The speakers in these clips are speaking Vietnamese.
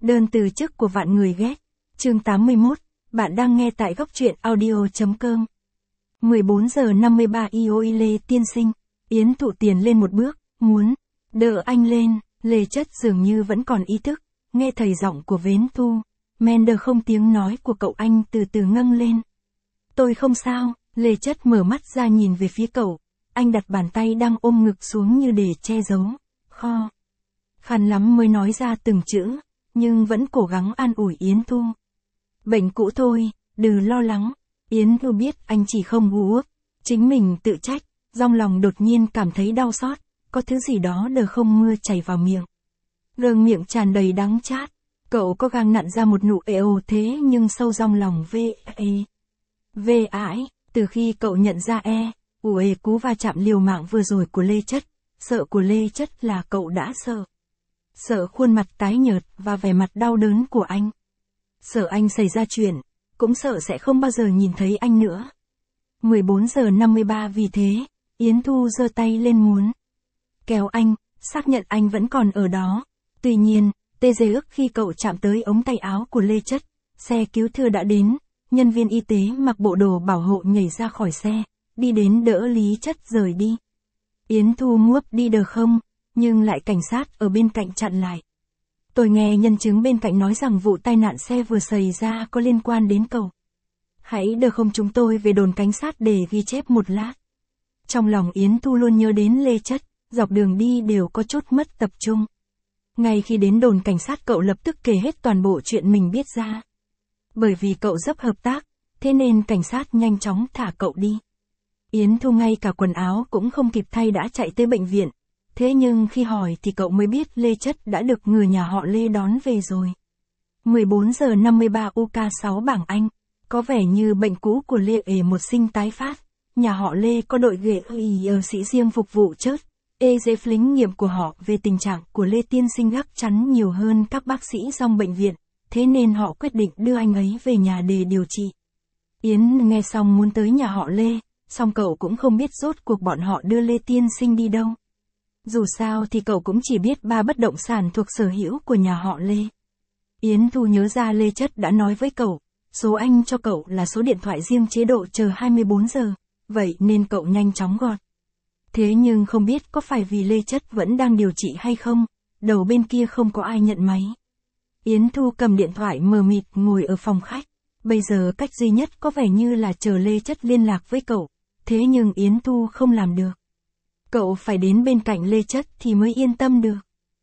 Đơn từ chức của vạn người ghét. Chương 81, bạn đang nghe tại góc truyện audio.com. 14 giờ 53 Lê tiên sinh. Yến Thụ tiền lên một bước, muốn đỡ anh lên. Lê Chất dường như vẫn còn ý thức, nghe thầy giọng của Vến Thu. Mender không tiếng nói của cậu anh từ từ ngâng lên. Tôi không sao. Lê Chất mở mắt ra nhìn về phía cậu. Anh đặt bàn tay đang ôm ngực xuống như để che giấu. Khăn lắm mới nói ra từng chữ, nhưng vẫn cố gắng an ủi Yến Thu. Bệnh cũ thôi, đừng lo lắng. Yến Thu biết anh chỉ không ngu ước, chính mình tự trách, trong lòng đột nhiên cảm thấy đau xót, có thứ gì đó đờ không mưa chảy vào miệng. Gương miệng tràn đầy đắng chát, cậu có gang nặn ra một nụ ồ thế nhưng sâu trong lòng vê ãi, từ khi cậu nhận ra cú va chạm liều mạng vừa rồi của Lê Chất, sợ của Lê Chất là cậu đã sợ. Sợ khuôn mặt tái nhợt và vẻ mặt đau đớn của anh. Sợ anh xảy ra chuyện, cũng sợ sẽ không bao giờ nhìn thấy anh nữa. 14 giờ 53 vì thế, Yến Thu giơ tay lên muốn kéo anh, xác nhận anh vẫn còn ở đó. Tuy nhiên, tê dê ức khi cậu chạm tới ống tay áo của Lê Chất, xe cứu thương đã đến, nhân viên y tế mặc bộ đồ bảo hộ nhảy ra khỏi xe, đi đến đỡ Lý Chất rời đi. Yến Thu nguấp đi được không, nhưng lại cảnh sát ở bên cạnh chặn lại. Tôi nghe nhân chứng bên cạnh nói rằng vụ tai nạn xe vừa xảy ra có liên quan đến cậu. Hãy đưa không chúng tôi về đồn cảnh sát để ghi chép một lát. Trong lòng Yến Thu luôn nhớ đến Lê Chất, dọc đường đi đều có chút mất tập trung. Ngay khi đến đồn cảnh sát cậu lập tức kể hết toàn bộ chuyện mình biết ra. Bởi vì cậu rất hợp tác, thế nên cảnh sát nhanh chóng thả cậu đi. Yến Thu ngay cả quần áo cũng không kịp thay đã chạy tới bệnh viện. Thế nhưng khi hỏi thì cậu mới biết Lê Chất đã được người nhà họ Lê đón về rồi. 14 giờ 53 UK6 bảng Anh. Có vẻ như bệnh cũ của Lê một sinh tái phát. Nhà họ Lê có đội sĩ riêng phục vụ chớt. Giấy lính nghiệm của họ về tình trạng của Lê tiên sinh gác chắn nhiều hơn các bác sĩ trong bệnh viện. Thế nên họ quyết định đưa anh ấy về nhà để điều trị. Yến nghe xong muốn tới nhà họ Lê, song cậu cũng không biết rốt cuộc bọn họ đưa Lê tiên sinh đi đâu. Dù sao thì cậu cũng chỉ biết 3 bất động sản thuộc sở hữu của nhà họ Lê. Yến Thu nhớ ra Lê Chất đã nói với cậu, số anh cho cậu là số điện thoại riêng chế độ chờ 24 giờ, vậy nên cậu nhanh chóng gọi. Thế nhưng không biết có phải vì Lê Chất vẫn đang điều trị hay không, đầu bên kia không có ai nhận máy. Yến Thu cầm điện thoại mờ mịt ngồi ở phòng khách, bây giờ cách duy nhất có vẻ như là chờ Lê Chất liên lạc với cậu, thế nhưng Yến Thu không làm được. Cậu phải đến bên cạnh Lê Chất thì mới yên tâm được.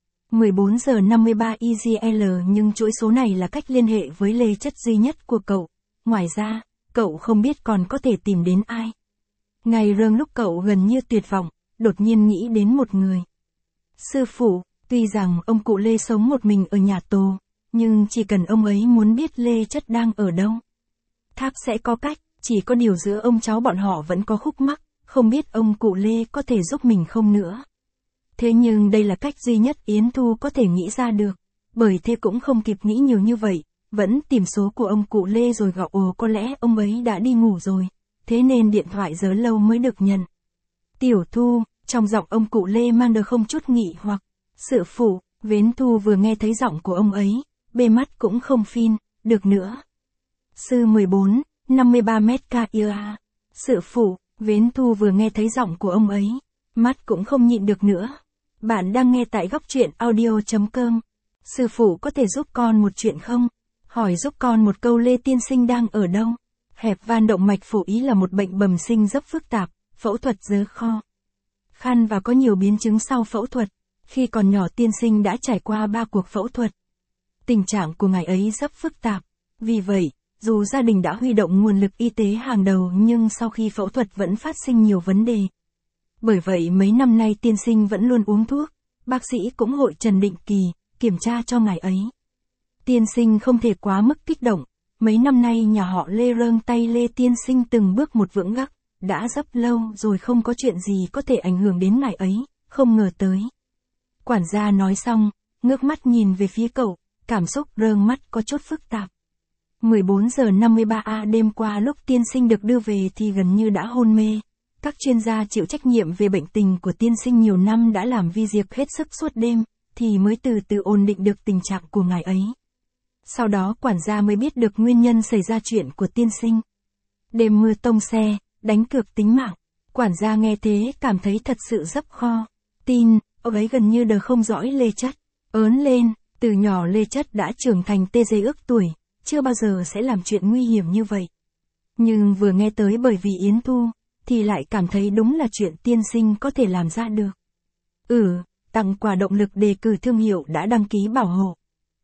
14 giờ 53 EGL nhưng chuỗi số này là cách liên hệ với Lê Chất duy nhất của cậu. Ngoài ra, cậu không biết còn có thể tìm đến ai. Ngày râng lúc cậu gần như tuyệt vọng, đột nhiên nghĩ đến một người. Sư phụ, tuy rằng ông cụ Lê sống một mình ở nhà tù, nhưng chỉ cần ông ấy muốn biết Lê Chất đang ở đâu. Tháp sẽ có cách, chỉ có điều giữa ông cháu bọn họ vẫn có khúc mắc. Không biết ông cụ Lê có thể giúp mình không nữa. Thế nhưng đây là cách duy nhất Yến Thu có thể nghĩ ra được. Bởi thế cũng không kịp nghĩ nhiều như vậy. Vẫn tìm số của ông cụ Lê rồi gọi có lẽ ông ấy đã đi ngủ rồi. Thế nên điện thoại giờ lâu mới được nhận. Tiểu Thu, trong giọng ông cụ Lê mang được không chút nghỉ hoặc. Sự phụ, Vến Thu vừa nghe thấy giọng của ông ấy. Bê mắt cũng không phin, được nữa. Sư 14, 53 mét KIA. Sự phụ. Vến Thu vừa nghe thấy giọng của ông ấy, mắt cũng không nhịn được nữa. Bạn đang nghe tại góc truyện audio.com. Sư phụ có thể giúp con một chuyện không? Hỏi giúp con một câu Lê tiên sinh đang ở đâu? Hẹp van động mạch phổi ý là một bệnh bẩm sinh rất phức tạp, phẫu thuật rất khăn và có nhiều biến chứng sau phẫu thuật. Khi còn nhỏ tiên sinh đã trải qua 3 cuộc phẫu thuật. Tình trạng của ngài ấy rất phức tạp. Vì vậy, dù gia đình đã huy động nguồn lực y tế hàng đầu nhưng sau khi phẫu thuật vẫn phát sinh nhiều vấn đề. Bởi vậy mấy năm nay tiên sinh vẫn luôn uống thuốc, bác sĩ cũng hội trần định kỳ, kiểm tra cho ngài ấy. Tiên sinh không thể quá mức kích động, mấy năm nay nhà họ Lê râng tay Lê tiên sinh từng bước một vững gắc, đã rất lâu rồi không có chuyện gì có thể ảnh hưởng đến ngài ấy, không ngờ tới. Quản gia nói xong, ngước mắt nhìn về phía cậu, cảm xúc rơm mắt có chút phức tạp. 14 giờ 53 đêm qua lúc tiên sinh được đưa về thì gần như đã hôn mê. Các chuyên gia chịu trách nhiệm về bệnh tình của tiên sinh nhiều năm đã làm vi diệt hết sức suốt đêm, thì mới từ từ ổn định được tình trạng của ngài ấy. Sau đó quản gia mới biết được nguyên nhân xảy ra chuyện của tiên sinh. Đêm mưa tông xe, đánh cược tính mạng. Quản gia nghe thế cảm thấy thật sự dấp kho. Tin, ông ấy gần như không dõi Lê Chất. Ớn lên, từ nhỏ Lê Chất đã trưởng thành tê dê ước tuổi, chưa bao giờ sẽ làm chuyện nguy hiểm như vậy. Nhưng vừa nghe tới bởi vì Yến Thu, thì lại cảm thấy đúng là chuyện tiên sinh có thể làm ra được. Tặng quà động lực đề cử thương hiệu đã đăng ký bảo hộ.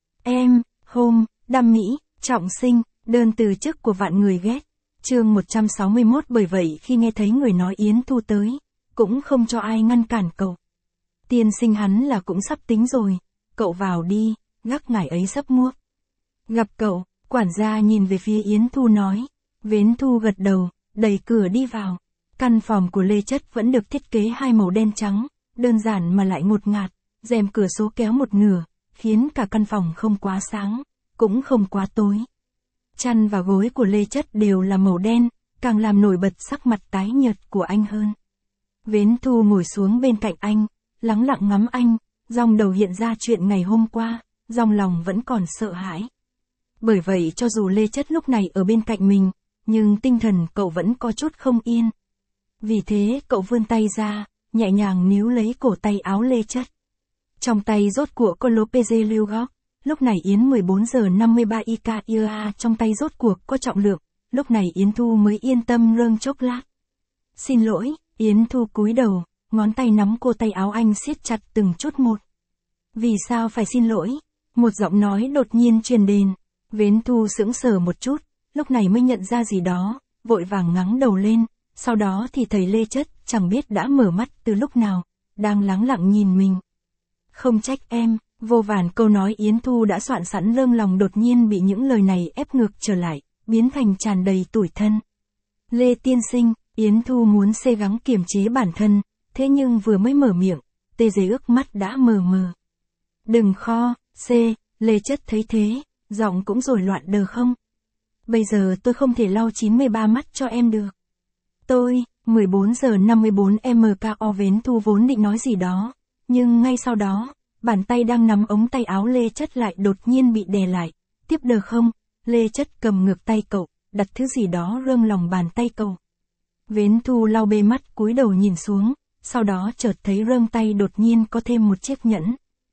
Em, Home, đam mỹ, trọng sinh, đơn từ chức của vạn người ghét. Chương 161. Bởi vậy khi nghe thấy người nói Yến Thu tới, cũng không cho ai ngăn cản cậu. Tiên sinh hắn là cũng sắp tính rồi, cậu vào đi, gác ngải ấy sắp muốc. Gặp cậu, quản gia nhìn về phía Yến Thu nói. Yến Thu gật đầu, đẩy cửa đi vào. Căn phòng của Lê Chất vẫn được thiết kế hai màu đen trắng, đơn giản mà lại ngột ngạt, rèm cửa sổ kéo một nửa, khiến cả căn phòng không quá sáng, cũng không quá tối. Chăn và gối của Lê Chất đều là màu đen, càng làm nổi bật sắc mặt tái nhợt của anh hơn. Yến Thu ngồi xuống bên cạnh anh, lắng lặng ngắm anh, trong đầu hiện ra chuyện ngày hôm qua, trong lòng vẫn còn sợ hãi. Bởi vậy cho dù Lê Chất lúc này ở bên cạnh mình, nhưng tinh thần cậu vẫn có chút không yên. Vì thế cậu vươn tay ra, nhẹ nhàng níu lấy cổ tay áo Lê Chất. Trong tay rốt cuộc có lô PG lưu góc, lúc này Yến 14 giờ 53 IKIA trong tay rốt cuộc có trọng lượng, lúc này Yến Thu mới yên tâm râng chốc lát. Xin lỗi, Yến Thu cúi đầu, ngón tay nắm cô tay áo anh siết chặt từng chút một. Vì sao phải xin lỗi? Một giọng nói đột nhiên truyền đến. Yến Thu sững sờ một chút, lúc này mới nhận ra gì đó, vội vàng ngẩng đầu lên, sau đó thì thấy Lê Chất chẳng biết đã mở mắt từ lúc nào, đang lắng lặng nhìn mình. Không trách em, vô vàn câu nói Yến Thu đã soạn sẵn lơm lòng đột nhiên bị những lời này ép ngược trở lại, biến thành tràn đầy tủi thân. Lê tiên sinh, Yến Thu muốn xê gắng kiềm chế bản thân, thế nhưng vừa mới mở miệng, tê dê ước mắt đã mờ mờ. Đừng kho, Lê Chất thấy thế, giọng cũng rồi loạn đờ không. Bây giờ tôi không thể lau 93 mắt cho em được. Tôi, 14 giờ 54 MKO. Yến Thu vốn định nói gì đó, nhưng ngay sau đó, bàn tay đang nắm ống tay áo Lê Chất lại đột nhiên bị đè lại. Tiếp đờ không, Lê Chất cầm ngược tay cậu, đặt thứ gì đó rơm lòng bàn tay cậu. Yến Thu lau bê mắt cúi đầu nhìn xuống, sau đó chợt thấy rơm tay đột nhiên có thêm một chiếc nhẫn.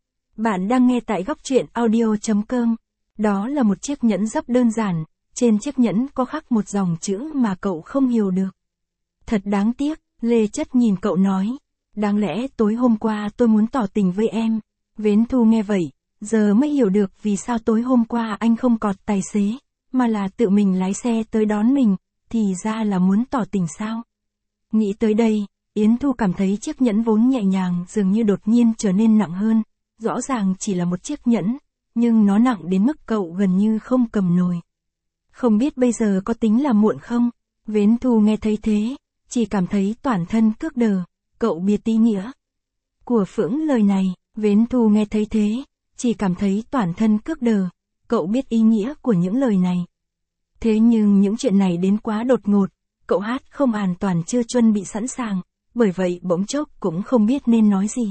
Bạn đang nghe tại góc truyện audio.com. Đó là một chiếc nhẫn rất đơn giản, trên chiếc nhẫn có khắc một dòng chữ mà cậu không hiểu được. Thật đáng tiếc, Lê Chất nhìn cậu nói. Đáng lẽ tối hôm qua tôi muốn tỏ tình với em. Yến Thu nghe vậy, giờ mới hiểu được vì sao tối hôm qua anh không cọt tài xế, mà là tự mình lái xe tới đón mình, thì ra là muốn tỏ tình sao. Nghĩ tới đây, Yến Thu cảm thấy chiếc nhẫn vốn nhẹ nhàng dường như đột nhiên trở nên nặng hơn, rõ ràng chỉ là một chiếc nhẫn, nhưng nó nặng đến mức cậu gần như không cầm nổi. Không biết bây giờ có tính là muộn không? Yến Thu nghe thấy thế, chỉ cảm thấy toàn thân cước đờ, cậu biết ý nghĩa của phững lời này. Yến Thu nghe thấy thế, chỉ cảm thấy toàn thân cước đờ, cậu biết ý nghĩa của những lời này. Thế nhưng những chuyện này đến quá đột ngột, cậu hát không an toàn chưa chuẩn bị sẵn sàng, bởi vậy bỗng chốc cũng không biết nên nói gì.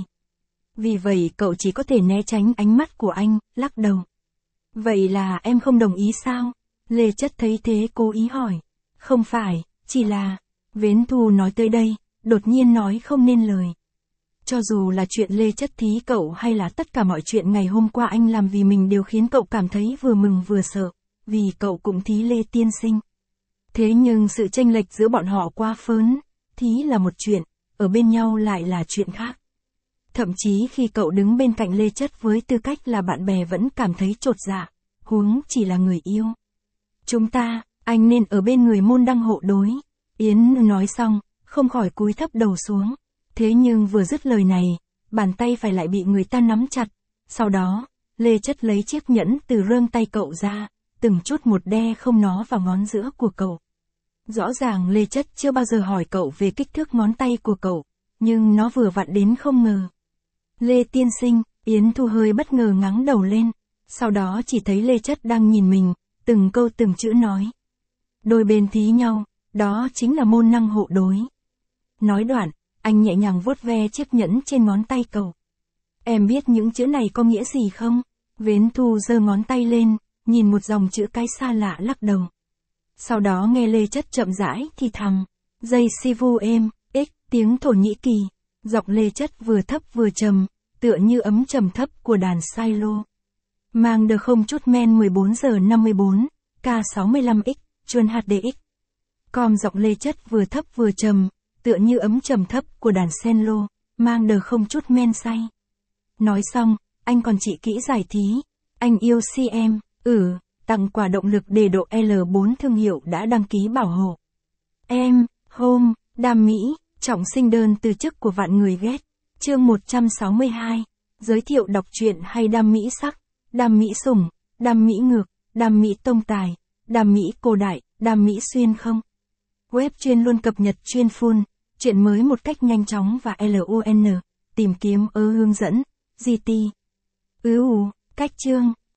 Vì vậy cậu chỉ có thể né tránh ánh mắt của anh, lắc đầu. Vậy là em không đồng ý sao? Lê Chất thấy thế cố ý hỏi. Không phải, chỉ là... Yến Thu nói tới đây, đột nhiên nói không nên lời. Cho dù là chuyện Lê Chất thí cậu hay là tất cả mọi chuyện ngày hôm qua anh làm vì mình đều khiến cậu cảm thấy vừa mừng vừa sợ, vì cậu cũng thí Lê tiên sinh. Thế nhưng sự chênh lệch giữa bọn họ quá lớn, thí là một chuyện, ở bên nhau lại là chuyện khác. Thậm chí khi cậu đứng bên cạnh Lê Chất với tư cách là bạn bè vẫn cảm thấy chột dạ, huống chỉ là người yêu. Chúng ta, anh nên ở bên người môn đăng hộ đối. Yến nói xong, không khỏi cúi thấp đầu xuống. Thế nhưng vừa dứt lời này, bàn tay phải lại bị người ta nắm chặt. Sau đó, Lê Chất lấy chiếc nhẫn từ rơm tay cậu ra, từng chút một đe không nó vào ngón giữa của cậu. Rõ ràng Lê Chất chưa bao giờ hỏi cậu về kích thước ngón tay của cậu, nhưng nó vừa vặn đến không ngờ. Lê tiên sinh, Yến Thu hơi bất ngờ ngẩng đầu lên, sau đó chỉ thấy Lê Chất đang nhìn mình, từng câu từng chữ nói. Đôi bên thí nhau, đó chính là môn năng hộ đối. Nói đoạn, anh nhẹ nhàng vuốt ve chiếc nhẫn trên ngón tay cậu. Em biết những chữ này có nghĩa gì không? Yến Thu giơ ngón tay lên, nhìn một dòng chữ cái xa lạ lắc đầu. Sau đó nghe Lê Chất chậm rãi thì thầm. Dây si vu êm, x, tiếng Thổ Nhĩ Kỳ. Giọng Lê Chất vừa thấp vừa trầm, tựa như ấm trầm thấp của đàn silo. Mang được không chút men 14 giờ 54, K65X, chuông HDX. Giọng Lê Chất vừa thấp vừa trầm, tựa như ấm trầm thấp của đàn cello, mang đờ không chút men say. Nói xong, anh còn chỉ kỹ giải thí. Anh yêu CM, tặng quà động lực đề độ L4 thương hiệu đã đăng ký bảo hộ. Em, Home, Đam Mỹ, trọng sinh đơn từ chức của vạn người ghét. Chương 162, giới thiệu đọc truyện hay Đam Mỹ sắc, Đam Mỹ sủng, Đam Mỹ ngược, Đam Mỹ tông tài, Đam Mỹ cổ đại, Đam Mỹ xuyên không. Web chuyên luôn cập nhật chuyên full, chuyện mới một cách nhanh chóng và LUN, tìm kiếm hướng dẫn, GT. Cách chương.